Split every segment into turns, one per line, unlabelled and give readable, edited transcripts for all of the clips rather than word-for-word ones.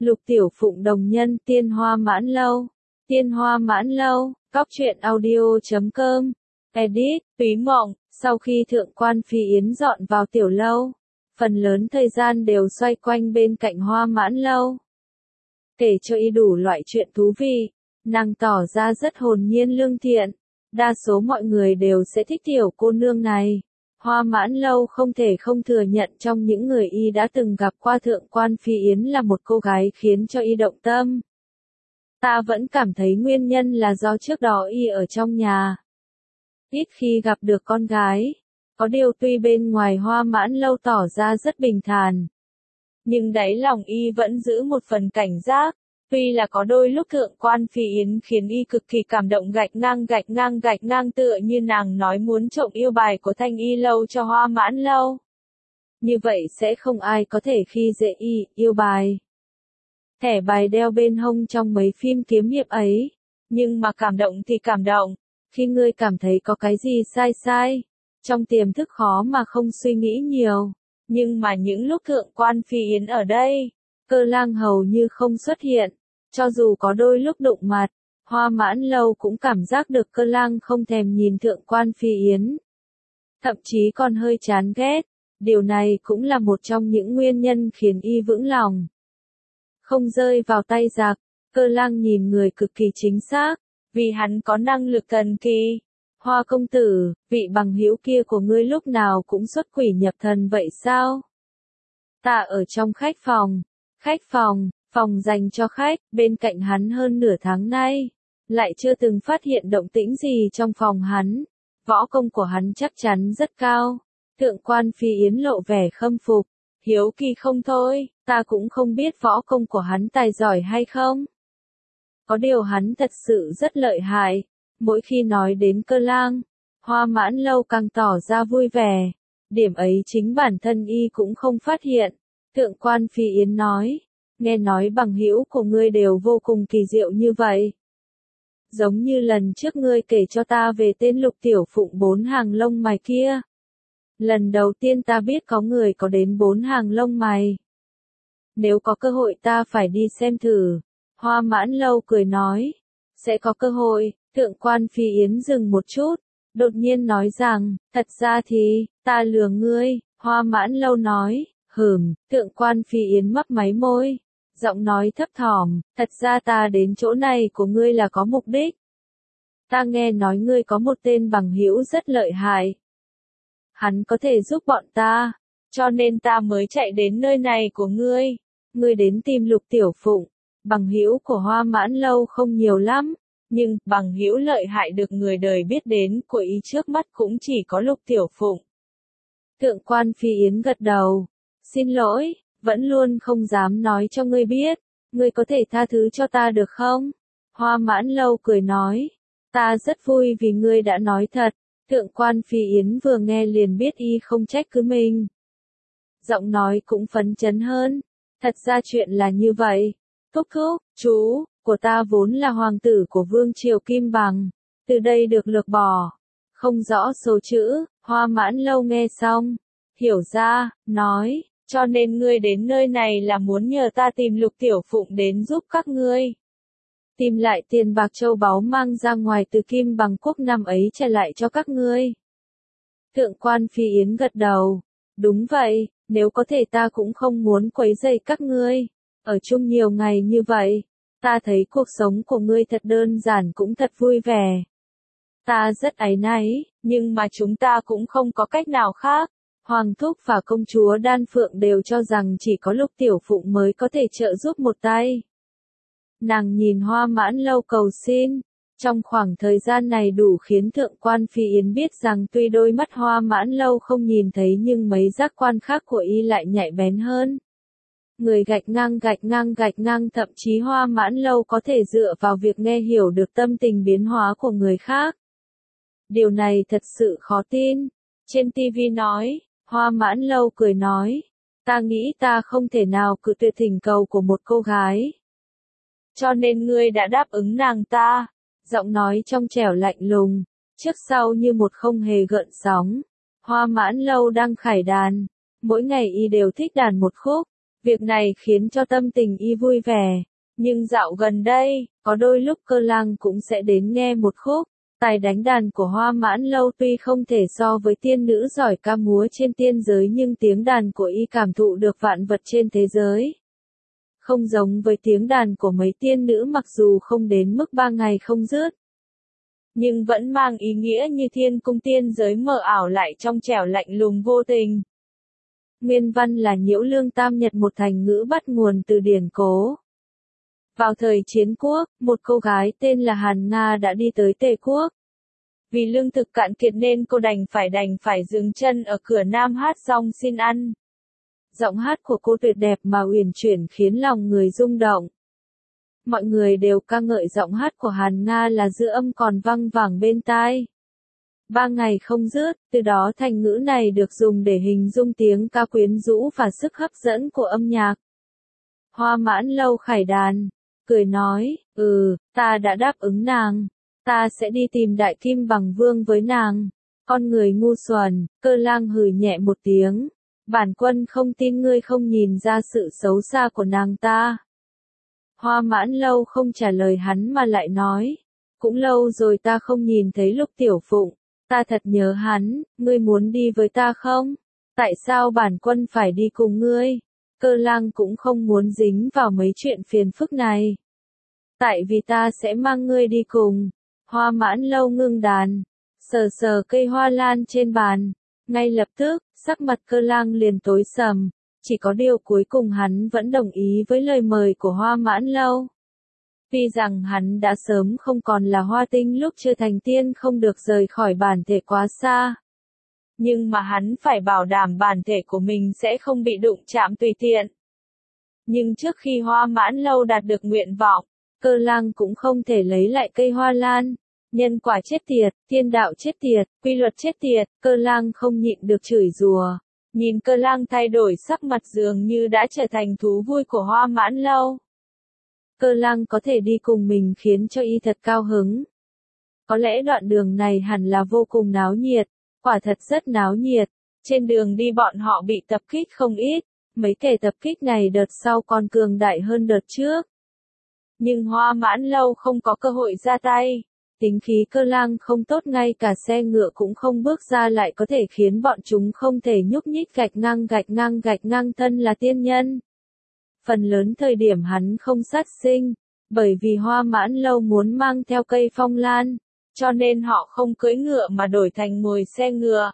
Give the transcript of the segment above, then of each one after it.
Lục Tiểu Phụng đồng nhân Tiên Hoa Mãn Lâu. Tiên Hoa Mãn Lâu, Cóc truyện audio.com. Edit, Túy Mộng. Sau khi Thượng quan Phi Yến dọn vào tiểu lâu, phần lớn thời gian đều xoay quanh bên cạnh Hoa Mãn Lâu. Kể cho y đủ loại chuyện thú vị, nàng tỏ ra rất hồn nhiên lương thiện. Đa số mọi người đều sẽ thích tiểu cô nương này. Hoa Mãn Lâu không thể không thừa nhận trong những người y đã từng gặp qua Thượng quan Phi Yến là một cô gái khiến cho y động tâm. Ta vẫn cảm thấy nguyên nhân là do trước đó y ở trong nhà, ít khi gặp được con gái. Có điều tuy bên ngoài Hoa Mãn Lâu tỏ ra rất bình thản, nhưng đáy lòng y vẫn giữ một phần cảnh giác. Tuy là có đôi lúc Thượng quan Phi Yến khiến y cực kỳ cảm động, gạch ngang tựa như nàng nói muốn trộm yêu bài của Thanh Y lâu cho Hoa Mãn Lâu. Như vậy sẽ không ai có thể khi dễ y, yêu bài. Thẻ bài đeo bên hông trong mấy phim kiếm hiệp ấy. Nhưng mà cảm động thì cảm động. Khi ngươi cảm thấy có cái gì sai, trong tiềm thức khó mà không suy nghĩ nhiều. Nhưng mà những lúc Thượng quan Phi Yến ở đây, Cơ Lang hầu như không xuất hiện. Cho dù có đôi lúc đụng mặt, Hoa Mãn Lâu cũng cảm giác được Cơ Lang không thèm nhìn Thượng quan Phi Yến. Thậm chí còn hơi chán ghét. Điều này cũng là một trong những nguyên nhân khiến y vững lòng không rơi vào tay giặc. Cơ Lang nhìn người cực kỳ chính xác, vì hắn có năng lực thần kỳ. Hoa công tử, vị bằng hữu kia của ngươi lúc nào cũng xuất quỷ nhập thần vậy sao? Ta ở trong khách phòng dành cho khách, bên cạnh hắn hơn nửa tháng nay, lại chưa từng phát hiện động tĩnh gì trong phòng hắn. Võ công của hắn chắc chắn rất cao. Thượng quan Phi Yến lộ vẻ khâm phục, hiếu kỳ không thôi, ta cũng không biết võ công của hắn tài giỏi hay không. Có điều hắn thật sự rất lợi hại. Mỗi khi nói đến Cơ Lang, Hoa Mãn Lâu càng tỏ ra vui vẻ. Điểm ấy chính bản thân y cũng không phát hiện. Thượng quan Phi Yến nói, nghe nói bằng hữu của ngươi đều vô cùng kỳ diệu như vậy. Giống như lần trước ngươi kể cho ta về tên Lục Tiểu Phụng 4 hàng lông mày kia. Lần đầu tiên ta biết có người có đến 4 hàng lông mày. Nếu có cơ hội ta phải đi xem thử. Hoa Mãn Lâu cười nói, sẽ có cơ hội. Thượng quan Phi Yến dừng một chút, đột nhiên nói rằng, thật ra thì, ta lừa ngươi. Hoa Mãn Lâu nói, Thượng quan Phi Yến mấp máy môi, giọng nói thấp thỏm, thật ra ta đến chỗ này của ngươi là có mục đích. Ta nghe nói ngươi có một tên bằng hữu rất lợi hại. Hắn có thể giúp bọn ta, cho nên ta mới chạy đến nơi này của ngươi. Ngươi đến tìm Lục Tiểu Phụng. Bằng hữu của Hoa Mãn Lâu không nhiều lắm, nhưng bằng hữu lợi hại được người đời biết đến của ý trước mắt cũng chỉ có Lục Tiểu Phụng. Thượng quan Phi Yến gật đầu, xin lỗi, vẫn luôn không dám nói cho ngươi biết, ngươi có thể tha thứ cho ta được không? Hoa Mãn Lâu cười nói, ta rất vui vì ngươi đã nói thật. Thượng quan Phi Yến vừa nghe liền biết y không trách cứ mình. Giọng nói cũng phấn chấn hơn, thật ra chuyện là như vậy. Thúc, chú của ta vốn là hoàng tử của Vương triều Kim Bằng, từ đây được lược bỏ. Không rõ số chữ. Hoa Mãn Lâu nghe xong, hiểu ra, nói, cho nên ngươi đến nơi này là muốn nhờ ta tìm Lục Tiểu Phụng đến giúp các ngươi. Tìm lại tiền bạc châu báu mang ra ngoài từ Kim Bằng quốc năm ấy trả lại cho các ngươi. Thượng quan Phi Yến gật đầu, đúng vậy, nếu có thể ta cũng không muốn quấy rầy các ngươi. Ở chung nhiều ngày như vậy, ta thấy cuộc sống của ngươi thật đơn giản cũng thật vui vẻ. Ta rất áy náy, nhưng mà chúng ta cũng không có cách nào khác. Hoàng thúc và công chúa Đan Phượng đều cho rằng chỉ có Lục Tiểu Phụng mới có thể trợ giúp một tay. Nàng nhìn Hoa Mãn Lâu cầu xin. Trong khoảng thời gian này đủ khiến Thượng quan Phi Yến biết rằng tuy đôi mắt Hoa Mãn Lâu không nhìn thấy nhưng mấy giác quan khác của y lại nhạy bén hơn. Người gạch ngang, thậm chí Hoa Mãn Lâu có thể dựa vào việc nghe hiểu được tâm tình biến hóa của người khác. Điều này thật sự khó tin. Trên TV nói, Hoa Mãn Lâu cười nói, ta nghĩ ta không thể nào cự tuyệt thỉnh cầu của một cô gái. Cho nên ngươi đã đáp ứng nàng ta. Giọng nói trong trẻo lạnh lùng, trước sau như một không hề gợn sóng. Hoa Mãn Lâu đang khải đàn. Mỗi ngày y đều thích đàn một khúc. Việc này khiến cho tâm tình y vui vẻ. Nhưng dạo gần đây, có đôi lúc Cơ Lang cũng sẽ đến nghe một khúc. Tài đánh đàn của Hoa Mãn Lâu tuy không thể so với tiên nữ giỏi ca múa trên tiên giới nhưng tiếng đàn của y cảm thụ được vạn vật trên thế giới. Không giống với tiếng đàn của mấy tiên nữ mặc dù không đến mức 3 ngày không dứt. Nhưng vẫn mang ý nghĩa như thiên cung tiên giới mờ ảo lại trong trẻo lạnh lùng vô tình. Nguyên văn là Nhiễu Lương Tam Nhật, một thành ngữ bắt nguồn từ điển cố. Vào thời chiến quốc, một cô gái tên là Hàn Nga đã đi tới Tề quốc. Vì lương thực cạn kiệt nên cô đành phải dừng chân ở cửa Nam hát xong xin ăn. Giọng hát của cô tuyệt đẹp mà uyển chuyển khiến lòng người rung động. Mọi người đều ca ngợi giọng hát của Hàn Nga là dư âm còn vang vẳng bên tai. 3 ngày không dứt, từ đó thành ngữ này được dùng để hình dung tiếng ca quyến rũ và sức hấp dẫn của âm nhạc. Hoa Mãn Lâu khải đàn, cười nói, ta đã đáp ứng nàng, ta sẽ đi tìm Đại Kim Bằng Vương với nàng. Con người ngu xuẩn, Cơ Lang hừ nhẹ một tiếng, bản quân không tin ngươi không nhìn ra sự xấu xa của nàng ta. Hoa Mãn Lâu không trả lời hắn mà lại nói, cũng lâu rồi ta không nhìn thấy Lục Tiểu Phụng, ta thật nhớ hắn, ngươi muốn đi với ta không? Tại sao bản quân phải đi cùng ngươi? Cơ Lang cũng không muốn dính vào mấy chuyện phiền phức này. Tại vì ta sẽ mang ngươi đi cùng. Hoa Mãn Lâu ngưng đàn, sờ sờ cây hoa lan trên bàn. Ngay lập tức, sắc mặt Cơ Lang liền tối sầm. Chỉ có điều cuối cùng hắn vẫn đồng ý với lời mời của Hoa Mãn Lâu. Vì rằng hắn đã sớm không còn là Hoa Tinh lúc chưa thành tiên không được rời khỏi bản thể quá xa. Nhưng mà hắn phải bảo đảm bản thể của mình sẽ không bị đụng chạm tùy tiện. Nhưng trước khi Hoa Mãn Lâu đạt được nguyện vọng, Cơ Lang cũng không thể lấy lại cây hoa lan. Nhân quả chết tiệt, thiên đạo chết tiệt, quy luật chết tiệt, Cơ Lang không nhịn được chửi rủa. Nhìn Cơ Lang thay đổi sắc mặt dường như đã trở thành thú vui của Hoa Mãn Lâu. Cơ Lang có thể đi cùng mình khiến cho y thật cao hứng. Có lẽ đoạn đường này hẳn là vô cùng náo nhiệt, quả thật rất náo nhiệt. Trên đường đi bọn họ bị tập kích không ít, mấy kẻ tập kích này đợt sau còn cường đại hơn đợt trước. Nhưng Hoa Mãn Lâu không có cơ hội ra tay. Tính khí Cơ Lang không tốt, ngay cả xe ngựa cũng không bước ra lại có thể khiến bọn chúng không thể nhúc nhích, gạch ngang thân là tiên nhân. Phần lớn thời điểm hắn không sát sinh, bởi vì Hoa Mãn Lâu muốn mang theo cây phong lan, cho nên họ không cưỡi ngựa mà đổi thành ngồi xe ngựa.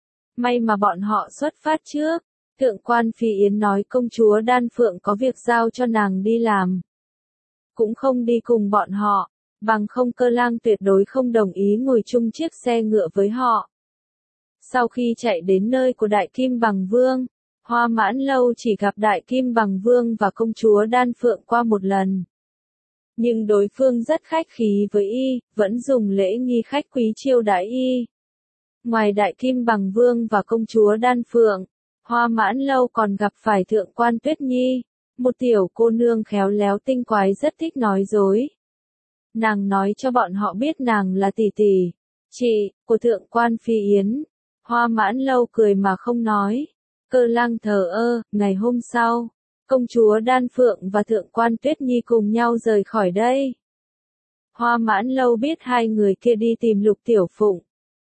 May mà bọn họ xuất phát trước, Thượng quan Phi Yến nói công chúa Đan Phượng có việc giao cho nàng đi làm. Cũng không đi cùng bọn họ, bằng không Cơ Lang tuyệt đối không đồng ý ngồi chung chiếc xe ngựa với họ. Sau khi chạy đến nơi của Đại Kim Bằng Vương, Hoa Mãn Lâu chỉ gặp Đại Kim Bằng Vương và công chúa Đan Phượng qua một lần. Nhưng đối phương rất khách khí với y, vẫn dùng lễ nghi khách quý chiêu đãi y. Ngoài Đại Kim Bằng Vương và công chúa Đan Phượng, Hoa Mãn Lâu còn gặp phải Thượng quan Tuyết Nhi, một tiểu cô nương khéo léo tinh quái rất thích nói dối. Nàng nói cho bọn họ biết nàng là tỷ tỷ, chị, của Thượng quan Phi Yến. Hoa Mãn Lâu cười mà không nói. Cơ Lang thờ ơ. Ngày hôm sau, công chúa Đan Phượng và Thượng quan Tuyết Nhi cùng nhau rời khỏi đây. Hoa Mãn Lâu biết hai người kia đi tìm Lục Tiểu Phụng.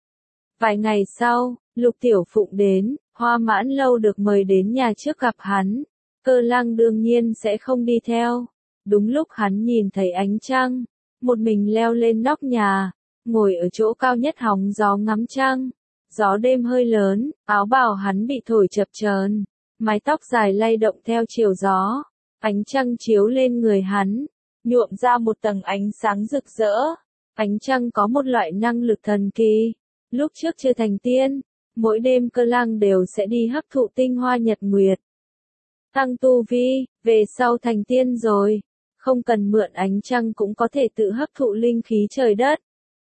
Vài ngày sau, Lục Tiểu Phụng đến, Hoa Mãn Lâu được mời đến nhà trước gặp hắn. Cơ Lang đương nhiên sẽ không đi theo. Đúng lúc hắn nhìn thấy ánh trăng, một mình leo lên nóc nhà, ngồi ở chỗ cao nhất hóng gió ngắm trăng. Gió đêm hơi lớn, áo bào hắn bị thổi chập chờn, mái tóc dài lay động theo chiều gió. Ánh trăng chiếu lên người hắn, nhuộm ra một tầng ánh sáng rực rỡ. Ánh trăng có một loại năng lực thần kỳ. Lúc trước chưa thành tiên, mỗi đêm Cơ Lang đều sẽ đi hấp thụ tinh hoa nhật nguyệt. Tăng tu vi, về sau thành tiên rồi, không cần mượn ánh trăng cũng có thể tự hấp thụ linh khí trời đất.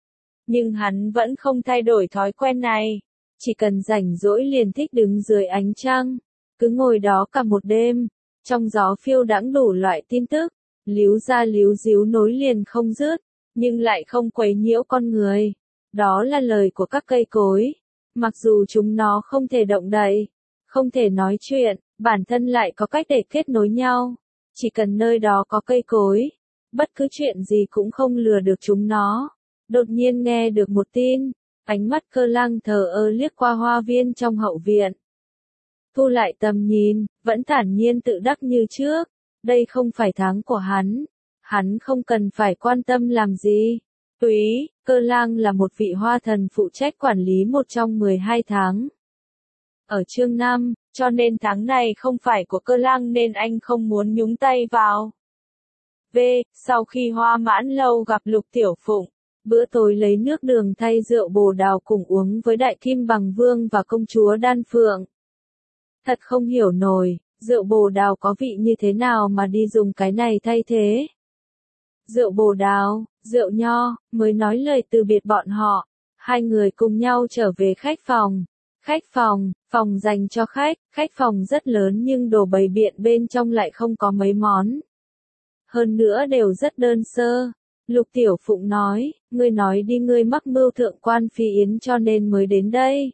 Nhưng hắn vẫn không thay đổi thói quen này, chỉ cần rảnh rỗi liền thích đứng dưới ánh trăng, cứ ngồi đó cả một đêm, trong gió phiêu đãng đủ loại tin tức, líu ra líu díu nối liền không dứt, nhưng lại không quấy nhiễu con người. Đó là lời của các cây cối, mặc dù chúng nó không thể động đậy, không thể nói chuyện, bản thân lại có cách để kết nối nhau. Chỉ cần nơi đó có cây cối, bất cứ chuyện gì cũng không lừa được chúng nó. Đột nhiên nghe được một tin, ánh mắt Cơ Lăng thờ ơ liếc qua hoa viên trong hậu viện. Thu lại tầm nhìn, vẫn thản nhiên tự đắc như trước. Đây không phải tháng của hắn không cần phải quan tâm làm gì. Túy, Cơ Lang là một vị hoa thần phụ trách quản lý một trong 12 tháng. Ở chương 5, cho nên tháng này không phải của Cơ Lang nên anh không muốn nhúng tay vào. Sau khi Hoa Mãn Lâu gặp Lục Tiểu Phụng, bữa tối lấy nước đường thay rượu bồ đào cùng uống với Đại Kim Bằng Vương và công chúa Đan Phượng. Thật không hiểu nổi, rượu bồ đào có vị như thế nào mà đi dùng cái này thay thế. Rượu bồ đào, rượu nho, mới nói lời từ biệt bọn họ. Hai người cùng nhau trở về khách phòng. Phòng dành cho khách phòng rất lớn nhưng đồ bày biện bên trong lại không có mấy món. Hơn nữa đều rất đơn sơ. Lục Tiểu Phụng nói, ngươi nói đi, ngươi mắc mưu thượng quan phi yến cho nên mới đến đây.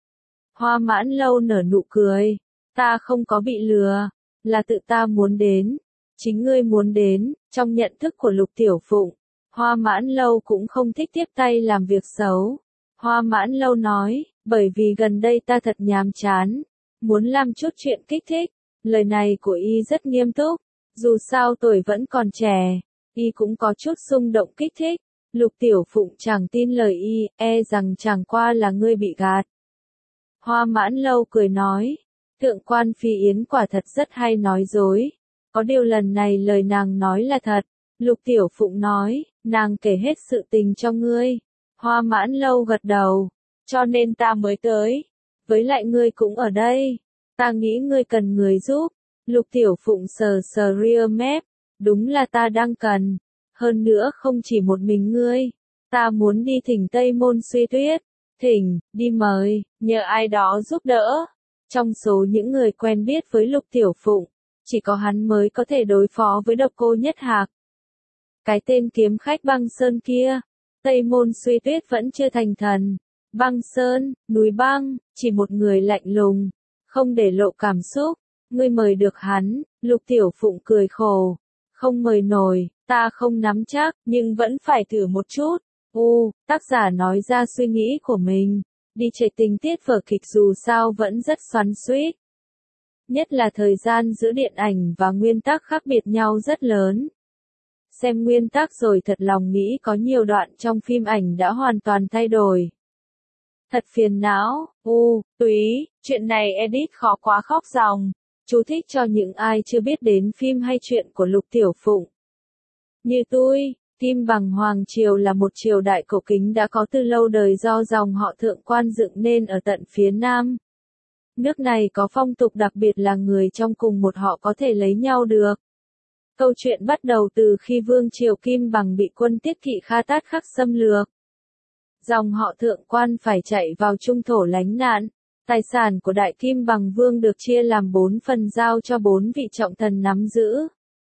Hoa Mãn Lâu nở nụ cười, ta không có bị lừa, là tự ta muốn đến. Chính ngươi muốn đến. Trong nhận thức của Lục Tiểu Phụng, Hoa Mãn Lâu cũng không thích tiếp tay làm việc xấu. Hoa Mãn Lâu nói, bởi vì gần đây ta thật nhàm chán, muốn làm chút chuyện kích thích. Lời này của y rất nghiêm túc, dù sao tuổi vẫn còn trẻ, y cũng có chút xung động kích thích. Lục Tiểu Phụng chẳng tin lời y, rằng chẳng qua là ngươi bị gạt. Hoa Mãn Lâu cười nói, thượng quan phi yến quả thật rất hay nói dối. Có điều lần này lời nàng nói là thật. Lục Tiểu Phụng nói, nàng kể hết sự tình cho ngươi. Hoa Mãn Lâu gật đầu, cho nên ta mới tới. Với lại ngươi cũng ở đây, ta nghĩ ngươi cần người giúp. Lục Tiểu Phụng sờ sờ ria mép, đúng là ta đang cần. Hơn nữa không chỉ một mình ngươi, ta muốn đi thỉnh Tây Môn Suy Tuyết. Đi mời, nhờ ai đó giúp đỡ. Trong số những người quen biết với Lục Tiểu Phụng, chỉ có hắn mới có thể đối phó với Độc Cô Nhất Hạc. Cái tên kiếm khách Băng Sơn kia, Tây Môn Suy Tuyết vẫn chưa thành thần. Băng Sơn, núi băng, chỉ một người lạnh lùng, không để lộ cảm xúc. Ngươi mời được hắn. Lục Tiểu Phụng cười khổ, không mời nổi, ta không nắm chắc, nhưng vẫn phải thử một chút. Tác giả nói ra suy nghĩ của mình, đi chạy tình tiết vở kịch dù sao vẫn rất xoắn xuýt. Nhất là thời gian giữa điện ảnh và nguyên tác khác biệt nhau rất lớn. Xem nguyên tác rồi thật lòng nghĩ có nhiều đoạn trong phim ảnh đã hoàn toàn thay đổi. Thật phiền não. Túy, chuyện này edit khó quá khóc ròng. Chú thích cho những ai chưa biết đến phim hay chuyện của Lục Tiểu Phụng. Như tôi, Kim Bằng Hoàng Triều là một triều đại cổ kính đã có từ lâu đời do dòng họ Thượng Quan dựng nên ở tận phía Nam. Nước này có phong tục đặc biệt là người trong cùng một họ có thể lấy nhau được. Câu chuyện bắt đầu từ khi Vương Triều Kim Bằng bị quân Tiết Kỵ Kha Tát Khắc xâm lược. Dòng họ Thượng Quan phải chạy vào trung thổ lánh nạn. Tài sản của Đại Kim Bằng Vương được chia làm 4 phần giao cho 4 vị trọng thần nắm giữ.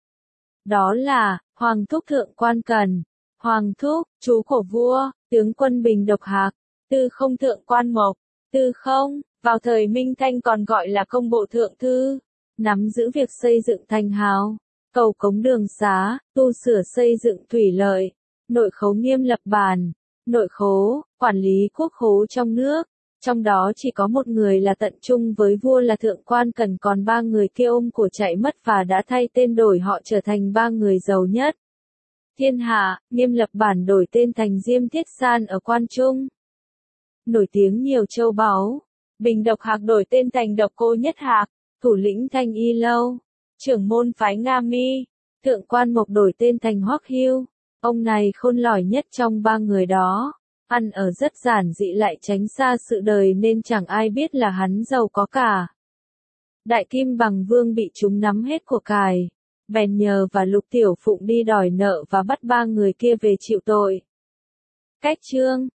Đó là, Hoàng Thúc Thượng Quan Cần, Hoàng Thúc, chú của vua, tướng quân Bình Độc Hạc, Tư Không Thượng Quan Mộc, Tư Không, vào thời Minh Thanh còn gọi là công bộ thượng thư, nắm giữ việc xây dựng thành hào, cầu cống đường xá, tu sửa xây dựng thủy lợi, nội khố nghiêm lập bản, nội khố, quản lý quốc khố trong nước. Trong đó chỉ có một người là tận trung với vua là Thượng Quan Cần, còn 3 người kia ôm của chạy mất và đã thay tên đổi họ trở thành 3 người giàu nhất thiên hạ. Nghiêm lập bản đổi tên thành Diêm Thiết San ở Quan Trung, nổi tiếng nhiều châu báu. Bình Độc Hạc đổi tên thành Độc Cô Nhất Hạc, thủ lĩnh Thanh Y Lâu, trưởng môn phái Nga Mi. Thượng Quan Mộc đổi tên thành Hoắc Hưu, ông này khôn lỏi nhất trong 3 người đó. Ăn ở rất giản dị lại tránh xa sự đời nên chẳng ai biết là hắn giàu có cả. Đại Kim Bằng Vương bị chúng nắm hết của cải, bèn nhờ và Lục Tiểu Phụng đi đòi nợ và bắt 3 người kia về chịu tội. Cách chương